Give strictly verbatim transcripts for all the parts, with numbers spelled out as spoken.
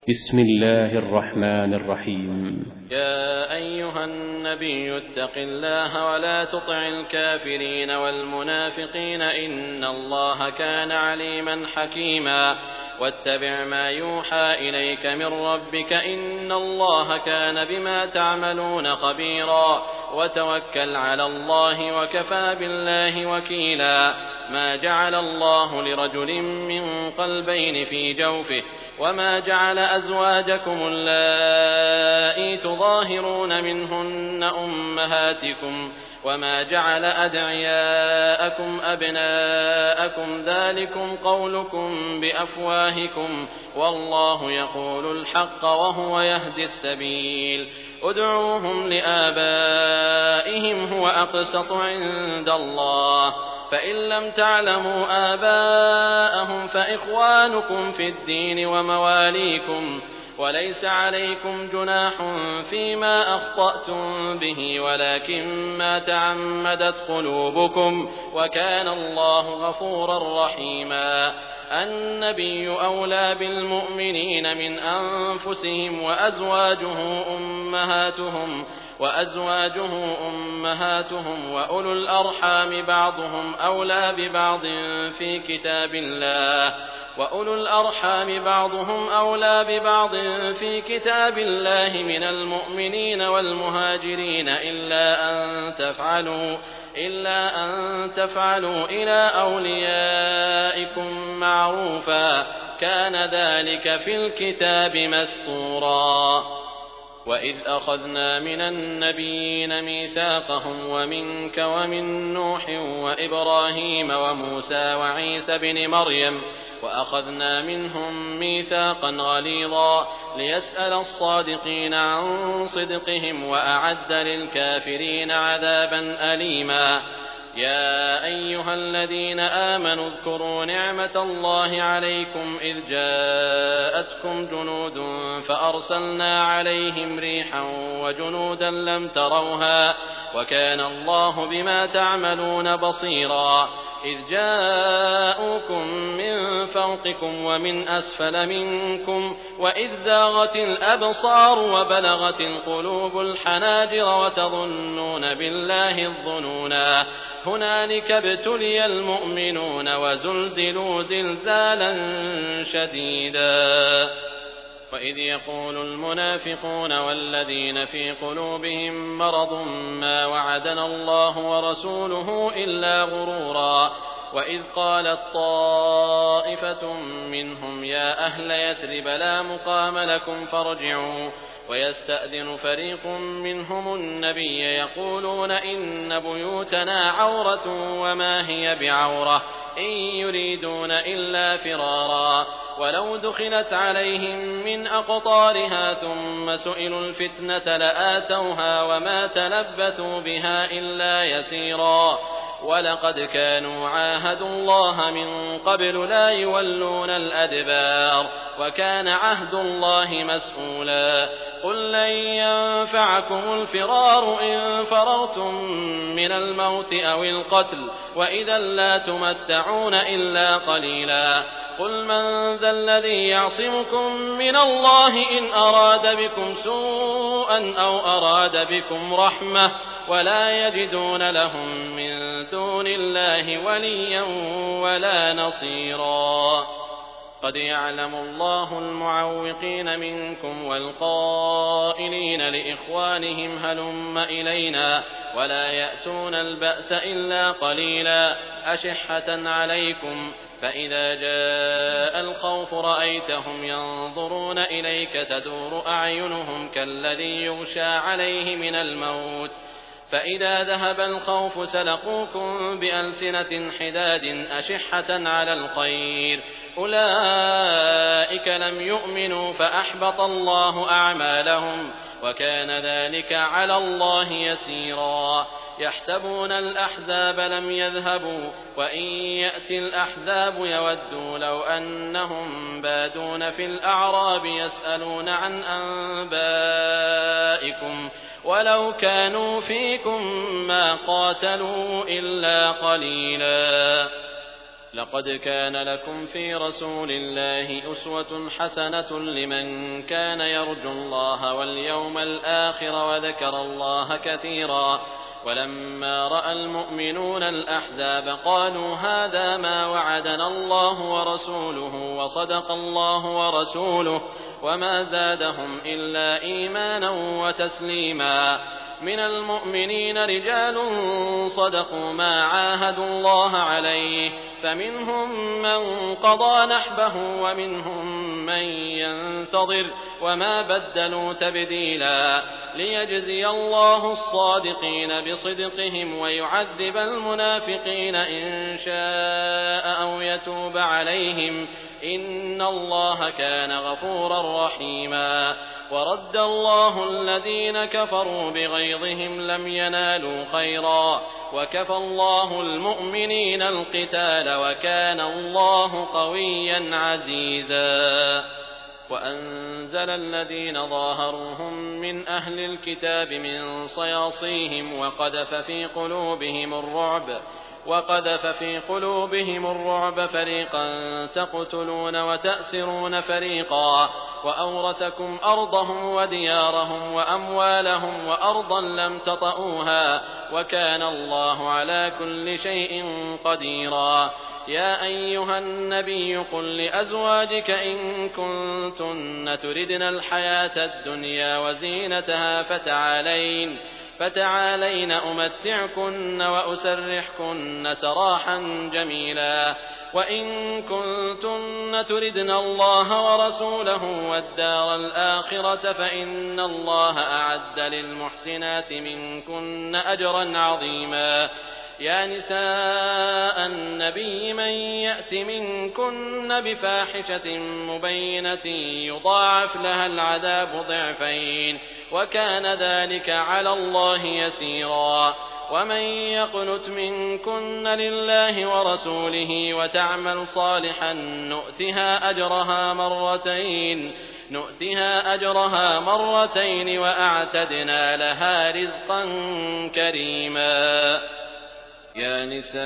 بسم الله الرحمن الرحيم. يا أيها النبي اتق الله ولا تطع الكافرين والمنافقين إن الله كان عليما حكيما واتبع ما يوحى إليك من ربك إن الله كان بما تعملون خبيرا وتوكل على الله وكفى بالله وكيلا. ما جعل الله لرجل من قلبين في جوفه وما جعل أزواجكم اللائي تظاهرون منهن أمهاتكم وما جعل أدعياءكم أبناءكم ذلكم قولكم بأفواهكم والله يقول الحق وهو يهدي السبيل. ادعوهم لآبائهم هو أقسط عند الله فإن لم تعلموا آباءهم فإخوانكم في الدين ومواليكم وليس عليكم جناح فيما أخطأتم به ولكن ما تعمدت قلوبكم وكان الله غفورا رحيما. النبي أولى بالمؤمنين من أنفسهم وأزواجه أمهاتهم وأزواجه أمهاتهم وأولو الأرحام بعضهم أولى ببعض في كتاب الله وأولو الأرحام بعضهم أولى ببعض في كتاب الله من المؤمنين والمهاجرين إلا أن تفعلوا إلا أن تفعلوا إلى أوليائكم معروفا كان ذلك في الكتاب مسطورا. وإذ أخذنا من النبيين ميثاقهم ومنك ومن نوح وإبراهيم وموسى وعيسى بن مريم وأخذنا منهم ميثاقا غليظا ليسأل الصادقين عن صدقهم وأعد للكافرين عذابا أليما. يا أيها الذين آمنوا اذكروا نعمة الله عليكم إذ جاءتكم جنود فأرسلنا عليهم ريحا وجنودا لم تروها وكان الله بما تعملون بصيرا. إذ جاءوكم من فوقكم ومن أسفل منكم وإذ زاغت الأبصار وبلغت القلوب الحناجر وتظنون بالله الظنونا هنالك ابتلي المؤمنون وزلزلوا زلزالا شديدا. وإذ يقول المنافقون والذين في قلوبهم مرض ما وعدنا الله ورسوله إلا غرورا. وإذ قالت طائفة منهم يا أهل يثرب لا مقام لكم فارجعوا ويستأذن فريق منهم النبي يقولون إن بيوتنا عورة وما هي بعورة إن يريدون إلا فرارا ولو دخلت عليهم من أقطارها ثم سئلوا الفتنة لآتوها وما تلبثوا بها إلا يسيرا. ولقد كانوا عاهدوا الله من قبل لا يولون الأدبار وكان عهد الله مسؤولا. قل لن ينفعكم الفرار إن فررتم من الموت أو القتل وإذا لا تمتعون إلا قليلا. قل من ذا الذي يعصمكم من الله إن أراد بكم سوءا أو أراد بكم رحمة ولا يجدون لهم من دون الله وليا ولا نصيرا. قد يعلم الله المعوقين منكم والقائلين لإخوانهم هلم إلينا ولا يأتون البأس إلا قليلا أشحة عليكم فإذا جاء الخوف رأيتهم ينظرون إليك تدور أعينهم كالذي يغشى عليه من الموت فإذا ذهب الخوف سلقوكم بألسنة حداد أشحة على الخير أولئك لم يؤمنوا فأحبط الله أعمالهم وكان ذلك على الله يسيرا. يحسبون الأحزاب لم يذهبوا وإن يأتي الأحزاب يودوا لو أنهم بادون في الأعراب يسألون عن أنبائكم ولو كانوا فيكم ما قاتلوا إلا قليلا. لقد كان لكم في رسول الله أسوة حسنة لمن كان يرجو الله واليوم الآخر وذكر الله كثيرا. ولما رأى المؤمنون الأحزاب قالوا هذا ما وعدنا الله ورسوله وصدق الله ورسوله وما زادهم إلا إيمانا وتسليما. من المؤمنين رجال صدقوا ما عاهدوا الله عليه فمنهم من قضى نحبه ومنهم من ينتظر وما بدلوا تبديلا. ليجزي الله الصادقين بصدقهم ويعذب المنافقين إن شاء أو يتوب عليهم إن الله كان غفورا رحيما. ورد الله الذين كفروا بغيظهم لم ينالوا خيرا وكفى الله المؤمنين القتال وكان الله قويا عزيزا. وأنزل الذين ظاهروهم من أهل الكتاب من صياصيهم وقذف في قلوبهم الرعب وقذف في قلوبهم الرعب فريقا تقتلون وتأسرون فريقا وأورثكم أرضهم وديارهم وأموالهم وأرضا لم تطئوها وكان الله على كل شيء قديرا. يا أيها النبي قل لأزواجك إن كنتن تردن الحياة الدنيا وزينتها فتعالين فتعالين أمتعكن وأسرحكن سراحا جميلا. وإن كنتن تردن الله ورسوله والدار الآخرة فإن الله أعد للمحسنات منكن أجرا عظيما. يا نساء النبي من يأت منكن بفاحشة مبينة يضاعف لها العذاب ضعفين وكان ذلك على الله يسيرا. ومن يقنت منكن لله ورسوله وتعمل صالحا نؤتها أجرها مرتين نؤتها أجرها مرتين وأعتدنا لها رزقا كريما. يا نساء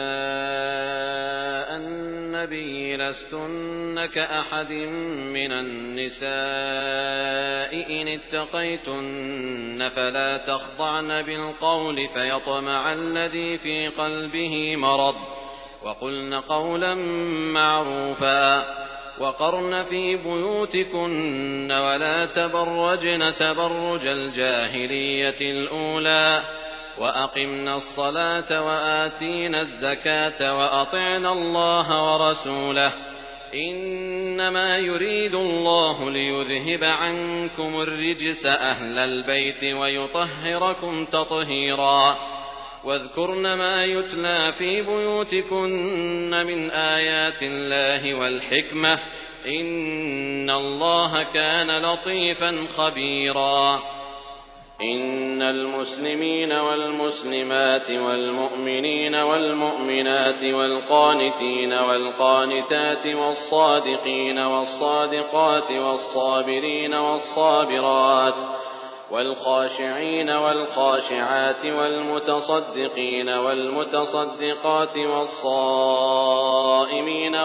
النبي لستن كأحد من النساء إن اتقيتن فلا تخضعن بالقول فيطمع الذي في قلبه مرض وقلن قولا معروفا. وقرن في بيوتكن ولا تبرجن تبرج الجاهلية الأولى وأقمنا الصلاة وآتينا الزكاة وأطعنا الله ورسوله إنما يريد الله ليذهب عنكم الرجس أهل البيت ويطهركم تطهيرا. واذكرن ما يتلى في بيوتكن من آيات الله والحكمة إن الله كان لطيفا خبيرا. إن المسلمين والمسلمات والمؤمنين والمؤمنات والقانتين والقانتات والصادقين والصادقات والصابرين والصابرات والخاشعين والخاشعات والمتصدقين والمتصدقات والصائمين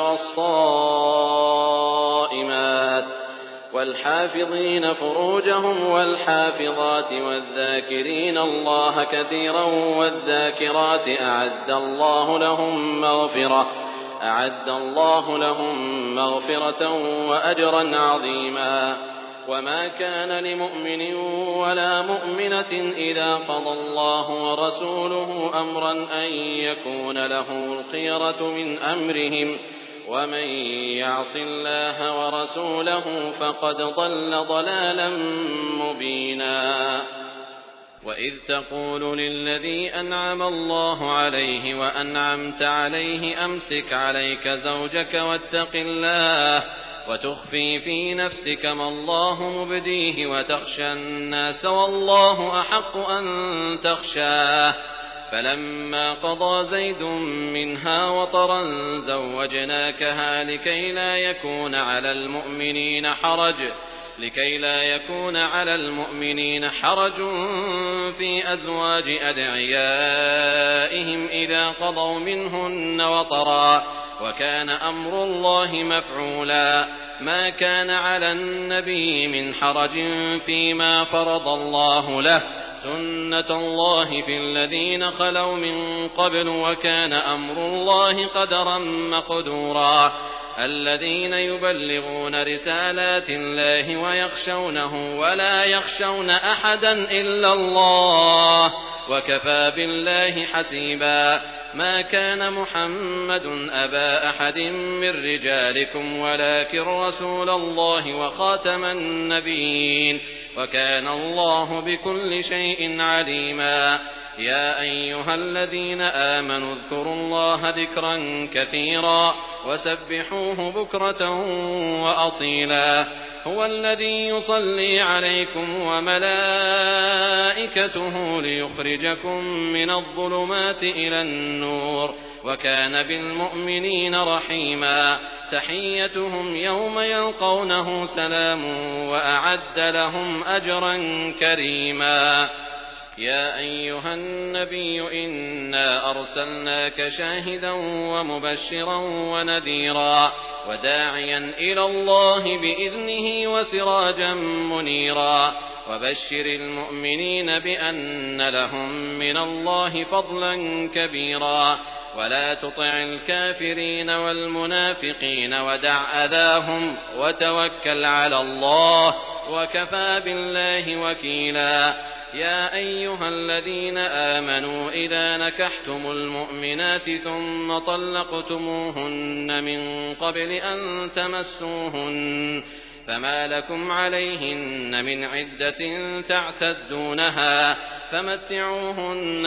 والصائمات والحافظين فروجهم والحافظات والذاكرين الله كثيرا والذاكرات أعد الله لهم مغفرة أعد الله لهم مغفرة وأجرا عظيما. وما كان لمؤمن ولا مؤمنة إذا قضى الله ورسوله أمرا أن يكون له الخيرة من أمرهم ومن يعص الله ورسوله فقد ضل ضلالا مبينا. وإذ تقول للذي أنعم الله عليه وأنعمت عليه أمسك عليك زوجك واتق الله وتخفي في نفسك ما الله مبديه وتخشى الناس والله أحق أن تخشاه فلما قضى زيد منها وطرا زوجناكها لكي لا يكون على المؤمنين حرج لكي لا يكون على المؤمنين حرج في أزواج أدعيائهم إذا قضوا منهن وطرا وكان أمر الله مفعولا. ما كان على النبي من حرج فيما فرض الله له، سنة الله في الذين خلوا من قبل، وكان أمر الله قدرا مقدورا. الذين يبلغون رسالات الله ويخشونه ولا يخشون أحدا إلا الله، وكفى بالله حسيبا. ما كان محمد أبا أحد من رجالكم ولكن رسول الله وخاتم النبيين، وكان الله بكل شيء عليما. يا أيها الذين آمنوا اذكروا الله ذكرا كثيرا وسبحوه بكرة وأصيلا. هو الذي يصلي عليكم وملائكته ليخرجكم من الظلمات إلى النور، وكان بالمؤمنين رحيما. تحيتهم يوم يلقونه سلام، وأعد لهم أجرا كريما. يا أيها النبي إنا أرسلناك شاهدا ومبشرا ونذيرا وداعيا إلى الله بإذنه وسراجا منيرا. وبشر المؤمنين بأن لهم من الله فضلا كبيرا. ولا تطع الكافرين والمنافقين ودع أذاهم وتوكل على الله، وكفى بالله وكيلا. يا أيها الذين آمنوا إذا نكحتم المؤمنات ثم طلقتموهن من قبل أن تمسوهن فما لكم عليهن من عدة تعتدونها، فمتعوهن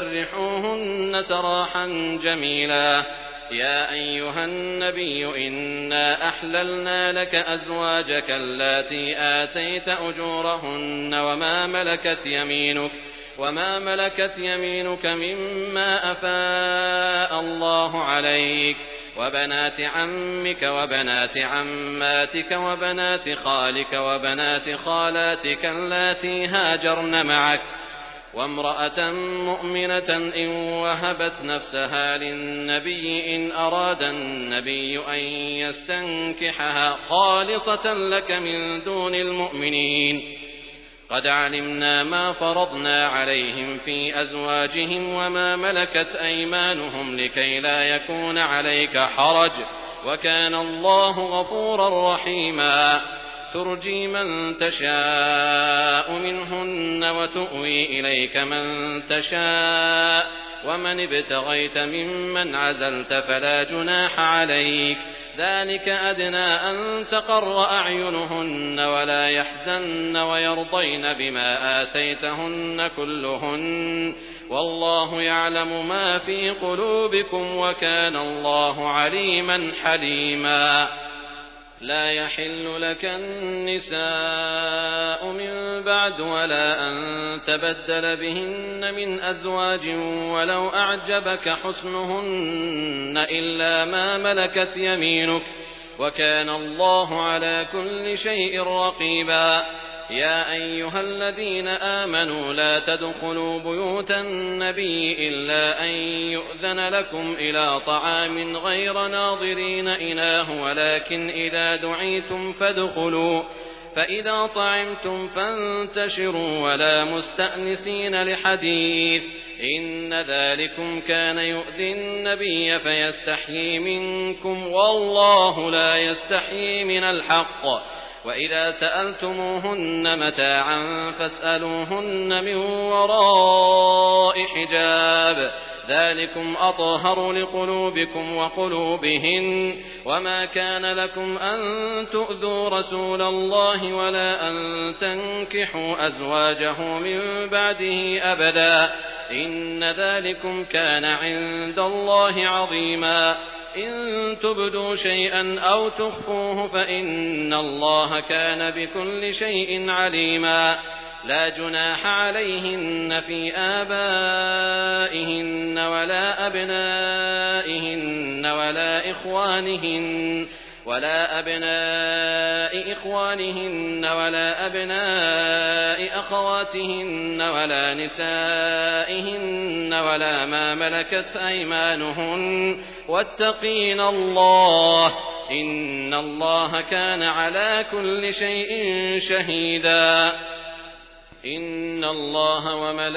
وسرحوهن سراحا جميلا. يا أيها النبي إنا أحللنا لك أزواجك اللاتي آتيت أجورهن وما ملكت يمينك وما ملكت يمينك مما أفاء الله عليك، وبنات عمك وبنات عماتك وبنات خالك وبنات خالاتك اللاتي هاجرن معك، وامرأة مؤمنة إن وهبت نفسها للنبي إن أراد النبي أن يستنكحها خالصة لك من دون المؤمنين. قد علمنا ما فرضنا عليهم في أزواجهم وما ملكت أيمانهم لكي لا يكون عليك حرج، وكان الله غفورا رحيما. ترجي من تشاء منهن وتؤوي إليك من تشاء، ومن ابتغيت ممن عزلت فلا جناح عليك. ذلك أدنى أن تقر أعينهن ولا يحزن ويرضين بما آتيتهن كلهن، والله يعلم ما في قلوبكم وكان الله عليما حليما. لا يحل لك النساء من بعد ولا أن تبدل بهن من أزواج ولو أعجبك حسنهن إلا ما ملكت يمينك، وكان الله على كل شيء رقيبا. يا أيها الذين آمنوا لا تدخلوا بيوت النبي إلا أن يؤذن لكم إلى طعام غير ناظرين إناه، ولكن إذا دعيتم فادخلوا، فإذا طعمتم فانتشروا ولا مستأنسين لحديث، إن ذلكم كان يؤذي النبي فيستحيي منكم، والله لا يستحيي من الحق. وإذا سألتموهن متاعا فاسألوهن من وراء حجاب، ذلكم أطهر لقلوبكم وقلوبهن. وما كان لكم أن تؤذوا رسول الله ولا أن تنكحوا أزواجه من بعده أبدا، إن ذلكم كان عند الله عظيما. إن تبدوا شيئا أو تخفوه فإن الله كان بكل شيء عليما. لا جناح عليهن في آبائهن ولا أبنائهن ولا إخوانهن ولا أبناء إخوانهن ولا أبناء أخواتهن ولا نسائهن ولا ما ملكت أيمانهن واتقين الله إن الله كان على كل شيء شهيدا إن الله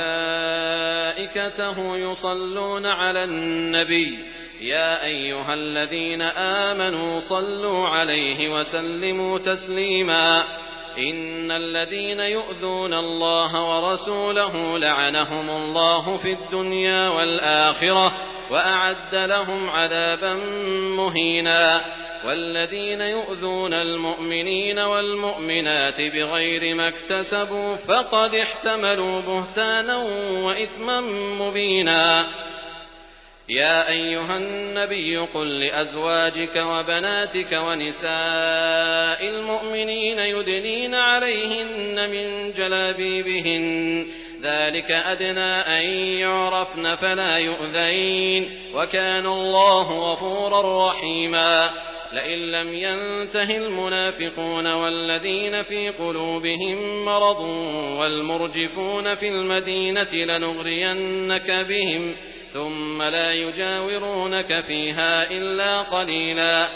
وملائكته يصلون على النبي يا أيها الذين آمنوا صلوا عليه وسلموا تسليما إن الذين يؤذون الله ورسوله لعنهم الله في الدنيا والآخرة وأعد لهم عذابا مهينا والذين يؤذون المؤمنين والمؤمنات بغير ما اكتسبوا فقد احتملوا بهتانا وإثما مبينا يا أيها النبي قل لأزواجك وبناتك ونساء المؤمنين يدنين عليهن من جلابيبهن ذلك أدنى أن يعرفن فلا يؤذين وكان الله غفورا رحيما لئن لم ينته المنافقون والذين في قلوبهم مرض والمرجفون في المدينة لنغرينك بهم ثم لا يجاورونك فيها إلا قليلا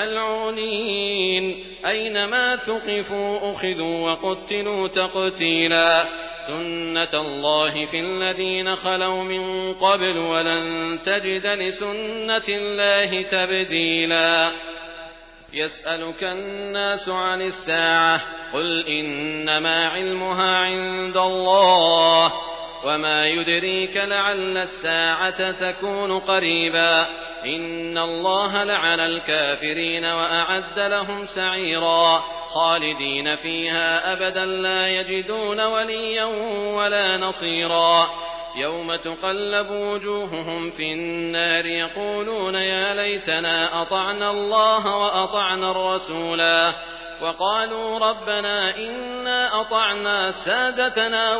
ملعونين أينما ثقفوا أخذوا وقتلوا تقتيلا سنة الله في الذين خلوا من قبل ولن تجد لسنة الله تبديلا يسألك الناس عن الساعة قل إنما علمها عند الله وما يدريك لعل الساعة تكون قريبا إن الله لعن الكافرين وأعد لهم سعيرا خالدين فيها أبدا لا يجدون وليا ولا نصيرا يوم تقلب وجوههم في النار يقولون يا ليتنا أطعنا الله وأطعنا الرسولا وقالوا ربنا إنا أطعنا سادتنا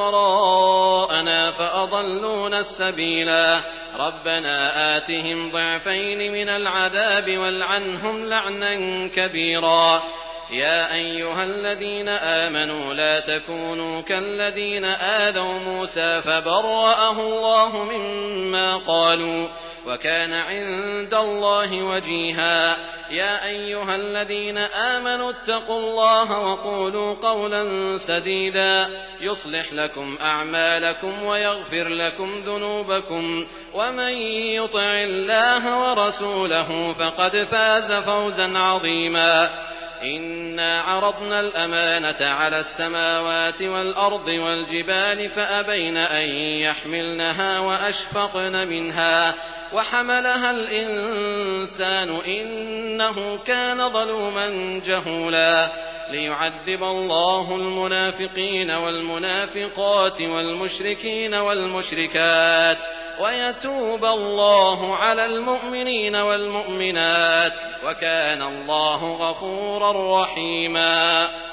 وكبراءنا فأضلونا السبيلا ربنا آتهم ضعفين من العذاب والعنهم لعنا كبيرا يا أيها الذين آمنوا لا تكونوا كالذين آذوا موسى فبرأه الله مما قالوا وكان عند الله وجيها يا أيها الذين آمنوا اتقوا الله وقولوا قولا سديدا يصلح لكم أعمالكم ويغفر لكم ذنوبكم ومن يطع الله ورسوله فقد فاز فوزا عظيما إنا عرضنا الأمانة على السماوات والأرض والجبال فأبين أن يحملنها وأشفقن منها وحملها الإنسان إنه كان ظلوما جهولا ليعذب الله المنافقين والمنافقات والمشركين والمشركات ويتوب الله على المؤمنين والمؤمنات وكان الله غفورا رحيما